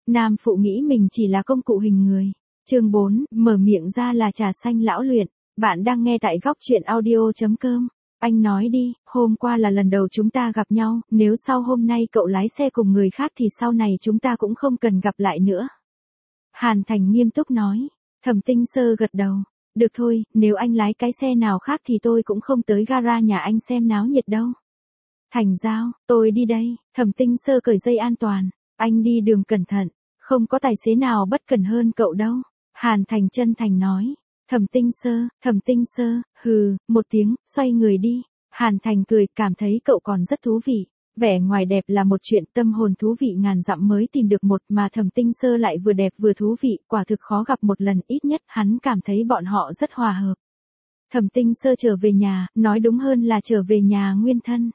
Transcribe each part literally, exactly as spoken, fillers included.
Nam phụ nghĩ mình chỉ là công cụ hình người. Chương bốn, mở miệng ra là trà xanh lão luyện. Bạn đang nghe tại góc truyện audio chấm com. Anh nói đi, hôm qua là lần đầu chúng ta gặp nhau, nếu sau hôm nay cậu lái xe cùng người khác thì sau này chúng ta cũng không cần gặp lại nữa. Hàn Thành nghiêm túc nói. Thẩm Tinh Sơ gật đầu. Được thôi, nếu anh lái cái xe nào khác thì tôi cũng không tới gara nhà anh xem náo nhiệt đâu. Thành Giao, tôi đi đây. Thẩm Tinh Sơ cởi dây an toàn. Anh đi đường cẩn thận, không có tài xế nào bất cẩn hơn cậu đâu. Hàn Thành chân thành nói. Thẩm Tinh Sơ, Thẩm Tinh Sơ, hừ, một tiếng, xoay người đi. Hàn Thành cười, cảm thấy cậu còn rất thú vị. Vẻ ngoài đẹp là một chuyện, tâm hồn thú vị ngàn dặm mới tìm được một, mà Thẩm Tinh Sơ lại vừa đẹp vừa thú vị, quả thực khó gặp một lần, ít nhất hắn cảm thấy bọn họ rất hòa hợp. Thẩm Tinh Sơ trở về nhà, nói đúng hơn là trở về nhà nguyên thân.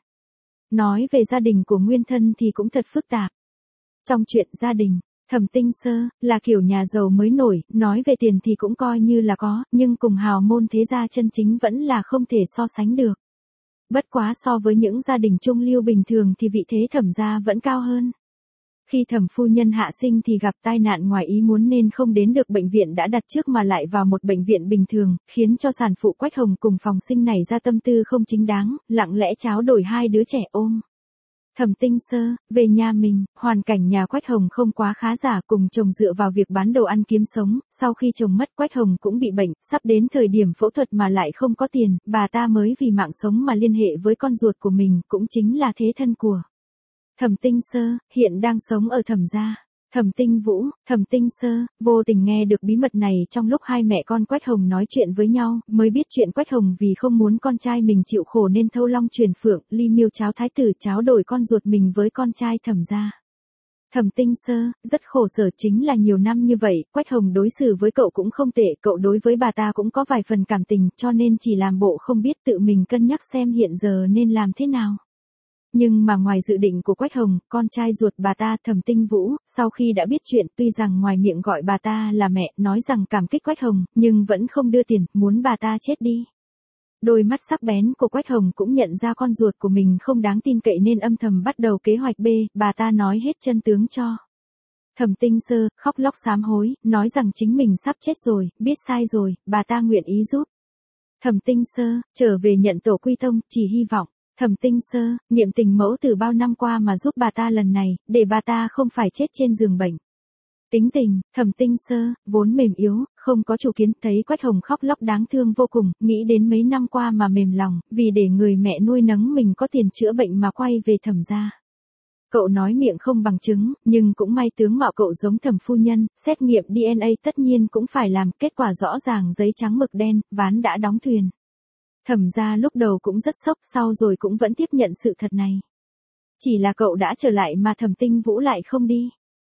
Nói về gia đình của nguyên thân thì cũng thật phức tạp. Trong chuyện gia đình, Thẩm Tinh Sơ là kiểu nhà giàu mới nổi, nói về tiền thì cũng coi như là có, nhưng cùng hào môn thế gia chân chính vẫn là không thể so sánh được. Bất quá so với những gia đình trung lưu bình thường thì vị thế Thẩm gia vẫn cao hơn. Khi Thẩm phu nhân hạ sinh thì gặp tai nạn ngoài ý muốn nên không đến được bệnh viện đã đặt trước mà lại vào một bệnh viện bình thường, khiến cho sản phụ Quách Hồng cùng phòng sinh này ra tâm tư không chính đáng, lặng lẽ tráo đổi hai đứa trẻ ôm. Thẩm Tinh Sơ, về nhà mình, hoàn cảnh nhà Quách Hồng không quá khá giả, cùng chồng dựa vào việc bán đồ ăn kiếm sống, sau khi chồng mất Quách Hồng cũng bị bệnh, sắp đến thời điểm phẫu thuật mà lại không có tiền, bà ta mới vì mạng sống mà liên hệ với con ruột của mình, cũng chính là thế thân của Thẩm Tinh Sơ, hiện đang sống ở Thẩm gia. Thẩm Tinh Vũ, Thẩm Tinh Sơ, vô tình nghe được bí mật này trong lúc hai mẹ con Quách Hồng nói chuyện với nhau, mới biết chuyện Quách Hồng vì không muốn con trai mình chịu khổ nên thâu long truyền phượng, ly miêu cháo thái tử cháo đổi con ruột mình với con trai Thẩm gia. Thẩm Tinh Sơ, rất khổ sở, chính là nhiều năm như vậy, Quách Hồng đối xử với cậu cũng không tệ, cậu đối với bà ta cũng có vài phần cảm tình, cho nên chỉ làm bộ không biết, tự mình cân nhắc xem hiện giờ nên làm thế nào. Nhưng mà ngoài dự định của Quách Hồng, con trai ruột bà ta Thẩm Tinh Vũ, sau khi đã biết chuyện, tuy rằng ngoài miệng gọi bà ta là mẹ, nói rằng cảm kích Quách Hồng, nhưng vẫn không đưa tiền, muốn bà ta chết đi. Đôi mắt sắc bén của Quách Hồng cũng nhận ra con ruột của mình không đáng tin cậy nên âm thầm bắt đầu kế hoạch B, bà ta nói hết chân tướng cho Thẩm Tinh Sơ, khóc lóc sám hối, nói rằng chính mình sắp chết rồi, biết sai rồi, bà ta nguyện ý giúp Thẩm Tinh Sơ trở về nhận tổ quy tông, chỉ hy vọng Thẩm Tinh Sơ, niệm tình mẫu từ bao năm qua mà giúp bà ta lần này, để bà ta không phải chết trên giường bệnh. Tính tình, Thẩm Tinh Sơ, vốn mềm yếu, không có chủ kiến, thấy Quách Hồng khóc lóc đáng thương vô cùng, nghĩ đến mấy năm qua mà mềm lòng, vì để người mẹ nuôi nấng mình có tiền chữa bệnh mà quay về Thẩm gia. Cậu nói miệng không bằng chứng, nhưng cũng may tướng mạo cậu giống Thẩm phu nhân, xét nghiệm đê en a tất nhiên cũng phải làm, kết quả rõ ràng giấy trắng mực đen, ván đã đóng thuyền. Thẩm gia lúc đầu cũng rất sốc, sau rồi cũng vẫn tiếp nhận sự thật này. Chỉ là cậu đã trở lại mà Thẩm Tinh Vũ lại không đi.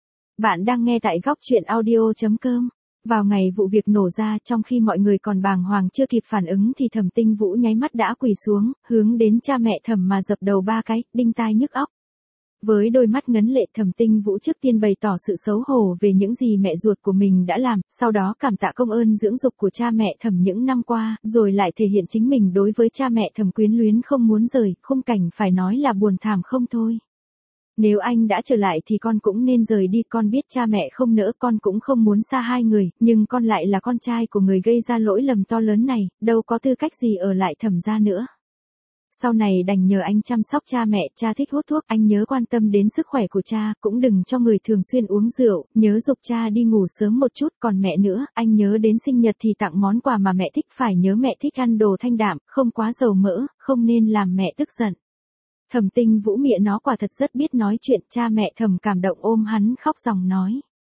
Bạn đang nghe tại góc truyện audio chấm com. Vào ngày vụ việc nổ ra, trong khi mọi người còn bàng hoàng chưa kịp phản ứng thì Thẩm Tinh Vũ nháy mắt đã quỳ xuống, hướng đến cha mẹ Thẩm mà dập đầu ba cái, đinh tai nhức óc. Với đôi mắt ngấn lệ, Thẩm Tinh Vũ trước tiên bày tỏ sự xấu hổ về những gì mẹ ruột của mình đã làm, sau đó cảm tạ công ơn dưỡng dục của cha mẹ Thẩm những năm qua, rồi lại thể hiện chính mình đối với cha mẹ Thẩm quyến luyến không muốn rời, khung cảnh phải nói là buồn thảm không thôi. Nếu anh đã trở lại thì con cũng nên rời đi, con biết cha mẹ không nỡ, con cũng không muốn xa hai người, nhưng con lại là con trai của người gây ra lỗi lầm to lớn này, đâu có tư cách gì ở lại Thẩm gia nữa. Sau này đành nhờ anh chăm sóc cha mẹ, cha thích hút thuốc, anh nhớ quan tâm đến sức khỏe của cha, cũng đừng cho người thường xuyên uống rượu, nhớ giục cha đi ngủ sớm một chút, còn mẹ nữa, anh nhớ đến sinh nhật thì tặng món quà mà mẹ thích, phải nhớ mẹ thích ăn đồ thanh đạm, không quá dầu mỡ, không nên làm mẹ tức giận. Thẩm Tinh Vũ mẹ nó quả thật rất biết nói chuyện, cha mẹ Thẩm cảm động ôm hắn khóc ròng nói.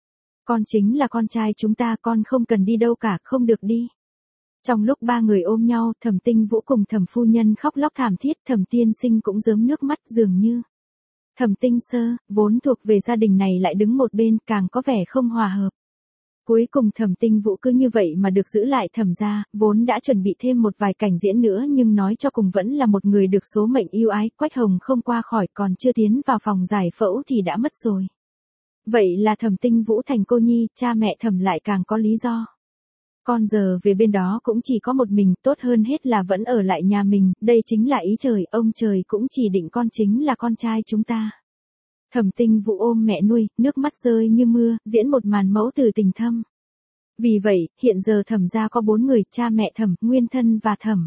Con chính là con trai chúng ta, con không cần đi đâu cả, không được đi. Trong lúc ba người ôm nhau, Thẩm Tinh Vũ cùng Thẩm phu nhân khóc lóc thảm thiết, Thẩm tiên sinh cũng rớm nước mắt dường như. Thẩm Tinh Sơ, vốn thuộc về gia đình này lại đứng một bên, càng có vẻ không hòa hợp. Cuối cùng Thẩm Tinh Vũ cứ như vậy mà được giữ lại Thẩm gia, vốn đã chuẩn bị thêm một vài cảnh diễn nữa nhưng nói cho cùng vẫn là một người được số mệnh yêu ái, Quách Hồng không qua khỏi, còn chưa tiến vào phòng giải phẫu thì đã mất rồi. Vậy là Thẩm Tinh Vũ thành cô nhi, cha mẹ Thẩm lại càng có lý do. Con giờ về bên đó cũng chỉ có một mình, tốt hơn hết là vẫn ở lại nhà mình, đây chính là ý trời, ông trời cũng chỉ định con chính là con trai chúng ta. Thẩm Tinh Vũ ôm mẹ nuôi, nước mắt rơi như mưa, diễn một màn mẫu tử tình thâm. Vì vậy, hiện giờ Thẩm gia có bốn người, cha mẹ Thẩm, Nguyên Thân và Thẩm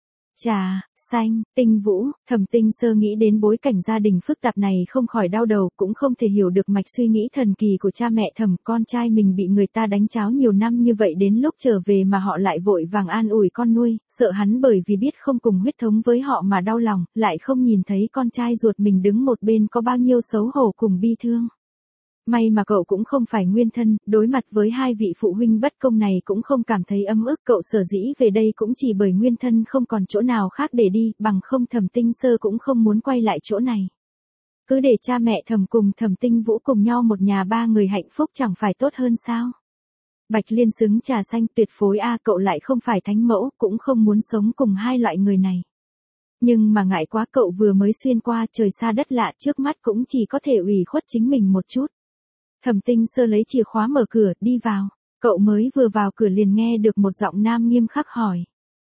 Trà Xanh, Tinh Vũ. Thẩm Tinh Sơ nghĩ đến bối cảnh gia đình phức tạp này không khỏi đau đầu, cũng không thể hiểu được mạch suy nghĩ thần kỳ của cha mẹ Thẩm. Con trai mình bị người ta đánh cháo nhiều năm như vậy, đến lúc trở về mà họ lại vội vàng an ủi con nuôi, sợ hắn bởi vì biết không cùng huyết thống với họ mà đau lòng, lại không nhìn thấy con trai ruột mình đứng một bên có bao nhiêu xấu hổ cùng bi thương. May mà cậu cũng không phải Nguyên Thân, đối mặt với hai vị phụ huynh bất công này cũng không cảm thấy ấm ức. Cậu sở dĩ về đây cũng chỉ bởi Nguyên Thân không còn chỗ nào khác để đi, bằng không Thẩm Tinh Sơ cũng không muốn quay lại chỗ này. Cứ để cha mẹ Thẩm cùng Thẩm Tinh Vũ cùng nhau một nhà ba người hạnh phúc chẳng phải tốt hơn sao? Bạch Liên xứng Trà Xanh tuyệt phối a, cậu lại không phải thánh mẫu, cũng không muốn sống cùng hai loại người này. Nhưng mà ngại quá, cậu vừa mới xuyên qua trời xa đất lạ, trước mắt cũng chỉ có thể ủy khuất chính mình một chút. Thẩm Tinh Sơ lấy chìa khóa mở cửa, đi vào. Cậu mới vừa vào cửa liền nghe được một giọng nam nghiêm khắc hỏi.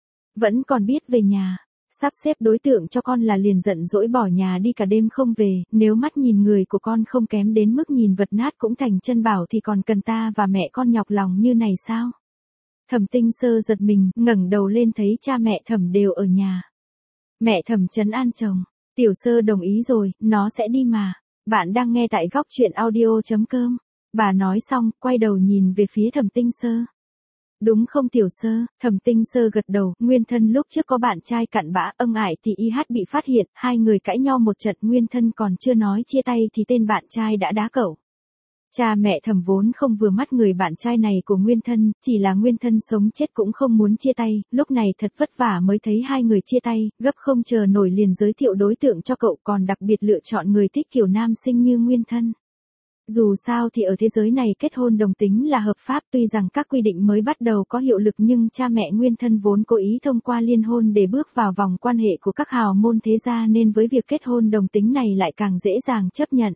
Vẫn còn biết về nhà. Sắp xếp đối tượng cho con là liền giận dỗi bỏ nhà đi cả đêm không về, nếu mắt nhìn người của con không kém đến mức nhìn vật nát cũng thành chân bảo thì còn cần ta và mẹ con nhọc lòng như này sao? Thẩm Tinh Sơ giật mình, ngẩng đầu lên thấy cha mẹ Thẩm đều ở nhà. Mẹ Thẩm trấn an chồng. Tiểu Sơ đồng ý rồi, nó sẽ đi mà. Bạn đang nghe tại góc truyện audio chấm com. Bà nói xong, quay đầu nhìn về phía Thẩm Tinh Sơ. Đúng không Tiểu Sơ? Thẩm Tinh Sơ gật đầu. Nguyên Thân lúc trước có bạn trai cặn bã, ân ải thì i hát bị phát hiện, hai người cãi nhau một trận, Nguyên Thân còn chưa nói chia tay thì tên bạn trai đã đá cậu. Cha mẹ Thẩm vốn không vừa mắt người bạn trai này của Nguyên Thân, chỉ là Nguyên Thân sống chết cũng không muốn chia tay, lúc này thật vất vả mới thấy hai người chia tay, gấp không chờ nổi liền giới thiệu đối tượng cho cậu, còn đặc biệt lựa chọn người thích kiểu nam sinh như Nguyên Thân. Dù sao thì ở thế giới này kết hôn đồng tính là hợp pháp, tuy rằng các quy định mới bắt đầu có hiệu lực nhưng cha mẹ Nguyên Thân vốn cố ý thông qua liên hôn để bước vào vòng quan hệ của các hào môn thế gia, nên với việc kết hôn đồng tính này lại càng dễ dàng chấp nhận.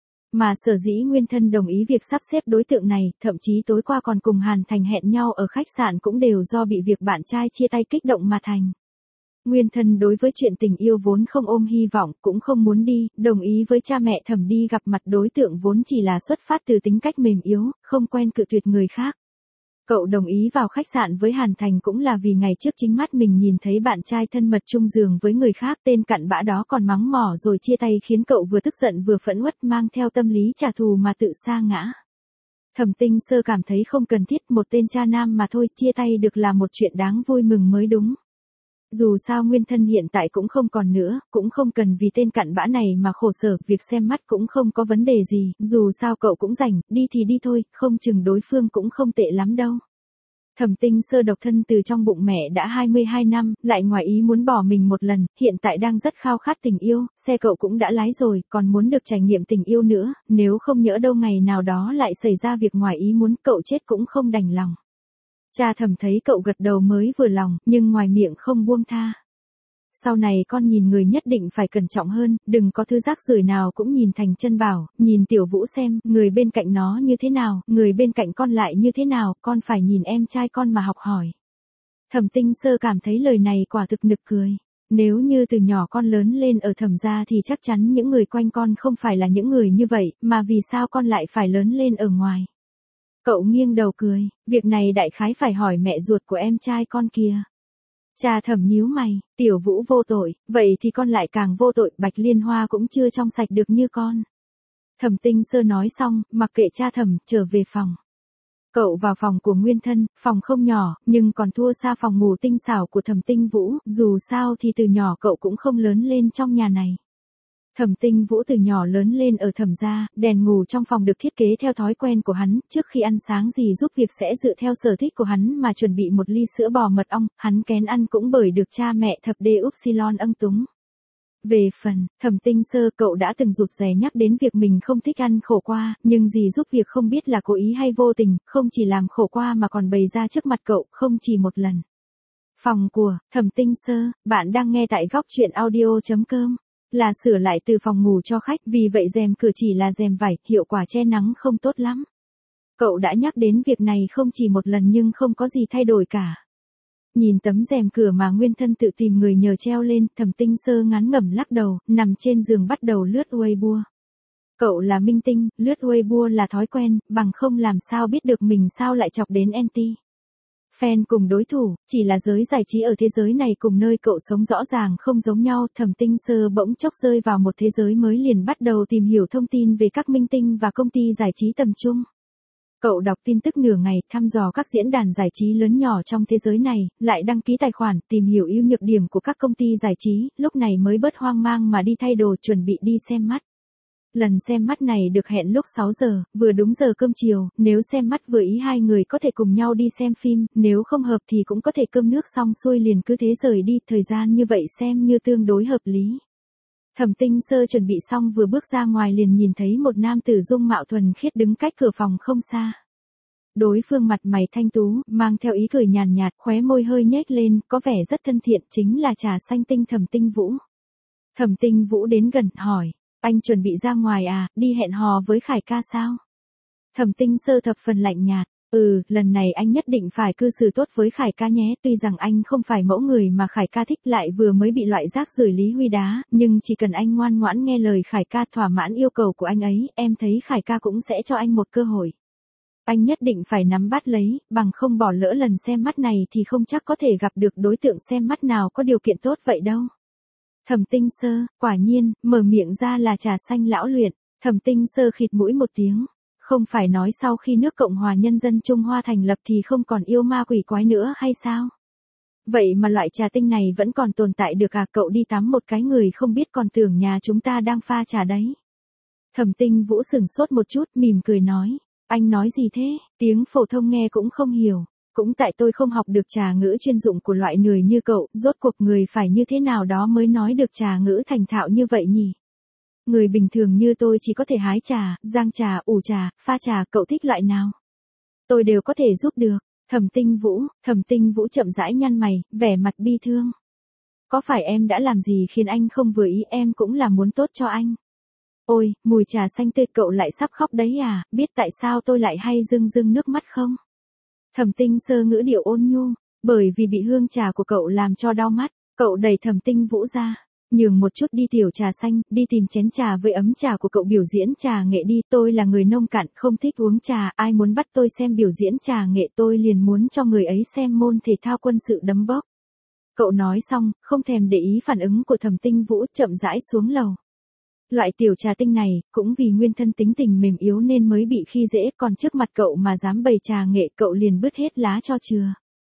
Mà sở dĩ Nguyên Thân đồng ý việc sắp xếp đối tượng này, thậm chí tối qua còn cùng Hàn Thành hẹn nhau ở khách sạn cũng đều do bị việc bạn trai chia tay kích động mà thành. Nguyên Thân đối với chuyện tình yêu vốn không ôm hy vọng, cũng không muốn đi, đồng ý với cha mẹ Thẩm đi gặp mặt đối tượng vốn chỉ là xuất phát từ tính cách mềm yếu, không quen cự tuyệt người khác. Cậu đồng ý vào khách sạn với Hàn Thành cũng là vì ngày trước chính mắt mình nhìn thấy bạn trai thân mật chung giường với người khác, tên cặn bã đó còn mắng mỏ rồi chia tay khiến cậu vừa tức giận vừa phẫn uất, mang theo tâm lý trả thù mà tự sa ngã. Thẩm Tinh Sơ cảm thấy không cần thiết, một tên cha nam mà thôi, chia tay được là một chuyện đáng vui mừng mới đúng. Dù sao Nguyên Thân hiện tại cũng không còn nữa, cũng không cần vì tên cặn bã này mà khổ sở, việc xem mắt cũng không có vấn đề gì, dù sao cậu cũng rảnh, đi thì đi thôi, không chừng đối phương cũng không tệ lắm đâu. Thẩm Tinh Sơ độc thân từ trong bụng mẹ đã hai mươi hai năm, lại ngoài ý muốn bỏ mình một lần, hiện tại đang rất khao khát tình yêu, xe cậu cũng đã lái rồi, còn muốn được trải nghiệm tình yêu nữa, nếu không nhỡ đâu ngày nào đó lại xảy ra việc ngoài ý muốn, cậu chết cũng không đành lòng. Cha Thẩm thấy cậu gật đầu mới vừa lòng, nhưng ngoài miệng không buông tha. Sau này con nhìn người nhất định phải cẩn trọng hơn, đừng có thứ rác rưởi nào cũng nhìn thành chân bảo, nhìn Tiểu Vũ xem, người bên cạnh nó như thế nào, người bên cạnh con lại như thế nào, con phải nhìn em trai con mà học hỏi. Thẩm Tinh Sơ cảm thấy lời này quả thực nực cười. Nếu như từ nhỏ con lớn lên ở Thẩm gia thì chắc chắn những người quanh con không phải là những người như vậy, mà vì sao con lại phải lớn lên ở ngoài. Cậu nghiêng đầu cười, việc này đại khái phải hỏi mẹ ruột của em trai con kia. Cha Thẩm nhíu mày, Tiểu Vũ vô tội, vậy thì con lại càng vô tội, Bạch Liên Hoa cũng chưa trong sạch được như con. Thẩm Tinh Sơ nói xong, mặc kệ cha Thẩm, trở về phòng. Cậu vào phòng của Nguyên Thân, phòng không nhỏ, nhưng còn thua xa phòng ngủ tinh xảo của Thẩm Tinh Vũ, dù sao thì từ nhỏ cậu cũng không lớn lên trong nhà này. Thẩm Tinh Vũ từ nhỏ lớn lên ở Thẩm gia, đèn ngủ trong phòng được thiết kế theo thói quen của hắn, trước khi ăn sáng gì giúp việc sẽ dựa theo sở thích của hắn mà chuẩn bị một ly sữa bò mật ong, hắn kén ăn cũng bởi được cha mẹ Thập Đê Upsilon ân túng. Về phần, Thẩm Tinh Sơ, cậu đã từng rụt rè nhắc đến việc mình không thích ăn khổ qua, nhưng gì giúp việc không biết là cố ý hay vô tình, không chỉ làm khổ qua mà còn bày ra trước mặt cậu, không chỉ một lần. Phòng của Thẩm Tinh Sơ, bạn đang nghe tại góc truyện audio chấm com. Là sửa lại từ phòng ngủ cho khách, vì vậy rèm cửa chỉ là rèm vải, hiệu quả che nắng không tốt lắm. Cậu đã nhắc đến việc này không chỉ một lần nhưng không có gì thay đổi cả. Nhìn tấm rèm cửa mà Nguyên Thân tự tìm người nhờ treo lên, Thẩm Tinh Sơ ngán ngẩm lắc đầu, nằm trên giường bắt đầu lướt Weibo. Cậu là minh tinh, lướt Weibo là thói quen, bằng không làm sao biết được mình sao lại chọc đến anti. Fan cùng đối thủ, chỉ là giới giải trí ở thế giới này cùng nơi cậu sống rõ ràng không giống nhau. Thẩm Tinh Sơ bỗng chốc rơi vào một thế giới mới, liền bắt đầu tìm hiểu thông tin về các minh tinh và công ty giải trí tầm trung. Cậu đọc tin tức nửa ngày, thăm dò các diễn đàn giải trí lớn nhỏ trong thế giới này, lại đăng ký tài khoản, tìm hiểu ưu nhược điểm của các công ty giải trí, lúc này mới bớt hoang mang mà đi thay đồ chuẩn bị đi xem mắt. Lần xem mắt này được hẹn lúc sáu giờ, vừa đúng giờ cơm chiều, nếu xem mắt vừa ý hai người có thể cùng nhau đi xem phim, nếu không hợp thì cũng có thể cơm nước xong xuôi liền cứ thế rời đi, thời gian như vậy xem như tương đối hợp lý. Thẩm Tinh Sơ chuẩn bị xong vừa bước ra ngoài liền nhìn thấy một nam tử dung mạo thuần khiết đứng cách cửa phòng không xa. Đối phương mặt mày thanh tú, mang theo ý cười nhàn nhạt, khóe môi hơi nhếch lên, có vẻ rất thân thiện, chính là Trà Xanh Tinh Thẩm Tinh Vũ. Thẩm Tinh Vũ đến gần, hỏi, anh chuẩn bị ra ngoài à, đi hẹn hò với Khải ca sao? Thẩm Tinh Sơ thập phần lạnh nhạt, ừ, lần này anh nhất định phải cư xử tốt với Khải ca nhé, tuy rằng anh không phải mẫu người mà Khải ca thích, lại vừa mới bị loại rác rưởi Lý Huy đá, nhưng chỉ cần anh ngoan ngoãn nghe lời Khải ca, thỏa mãn yêu cầu của anh ấy, em thấy Khải ca cũng sẽ cho anh một cơ hội. Anh nhất định phải nắm bắt lấy, bằng không bỏ lỡ lần xem mắt này thì không chắc có thể gặp được đối tượng xem mắt nào có điều kiện tốt vậy đâu. Thẩm Tinh Sơ, quả nhiên, mở miệng ra là Trà Xanh lão luyện. Thẩm Tinh Sơ khịt mũi một tiếng. Không phải nói sau khi nước Cộng hòa Nhân dân Trung Hoa thành lập thì không còn yêu ma quỷ quái nữa hay sao? Vậy mà loại trà tinh này vẫn còn tồn tại được à? Cậu đi tắm một cái người không biết còn tưởng nhà chúng ta đang pha trà đấy. Thẩm Tinh Vũ sửng sốt một chút, mỉm cười nói. Anh nói gì thế? Tiếng phổ thông nghe cũng không hiểu. Cũng tại tôi không học được trà ngữ chuyên dụng của loại người như cậu, rốt cuộc người phải như thế nào đó mới nói được trà ngữ thành thạo như vậy nhỉ? Người bình thường như tôi chỉ có thể hái trà, rang trà, ủ trà, pha trà, cậu thích loại nào? Tôi đều có thể giúp được. Thẩm Tinh Vũ, Thẩm Tinh Vũ chậm rãi nhăn mày, vẻ mặt bi thương. Có phải em đã làm gì khiến anh không vừa ý? Em cũng là muốn tốt cho anh. Ôi, mùi trà xanh tươi, cậu lại sắp khóc đấy à, biết tại sao tôi lại hay rưng rưng nước mắt không? Thẩm Tinh Sơ ngữ điệu ôn nhu, bởi vì bị hương trà của cậu làm cho đau mắt, cậu đẩy Thẩm Tinh Vũ ra, nhường một chút đi tiểu Trà Xanh, đi tìm chén trà với ấm trà của cậu biểu diễn trà nghệ đi, tôi là người nông cạn, không thích uống trà, ai muốn bắt tôi xem biểu diễn trà nghệ tôi liền muốn cho người ấy xem môn thể thao quân sự đấm bóp. Cậu nói xong, không thèm để ý phản ứng của Thẩm Tinh Vũ, chậm rãi xuống lầu. Loại tiểu trà tinh này, cũng vì nguyên thân tính tình mềm yếu nên mới bị khi dễ, còn trước mặt cậu mà dám bày trà nghệ cậu liền bứt hết lá cho chừa.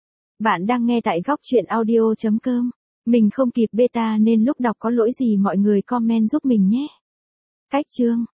Bạn đang nghe tại góc truyện audio chấm com. Mình không kịp beta nên lúc đọc có lỗi gì mọi người comment giúp mình nhé. Cách chương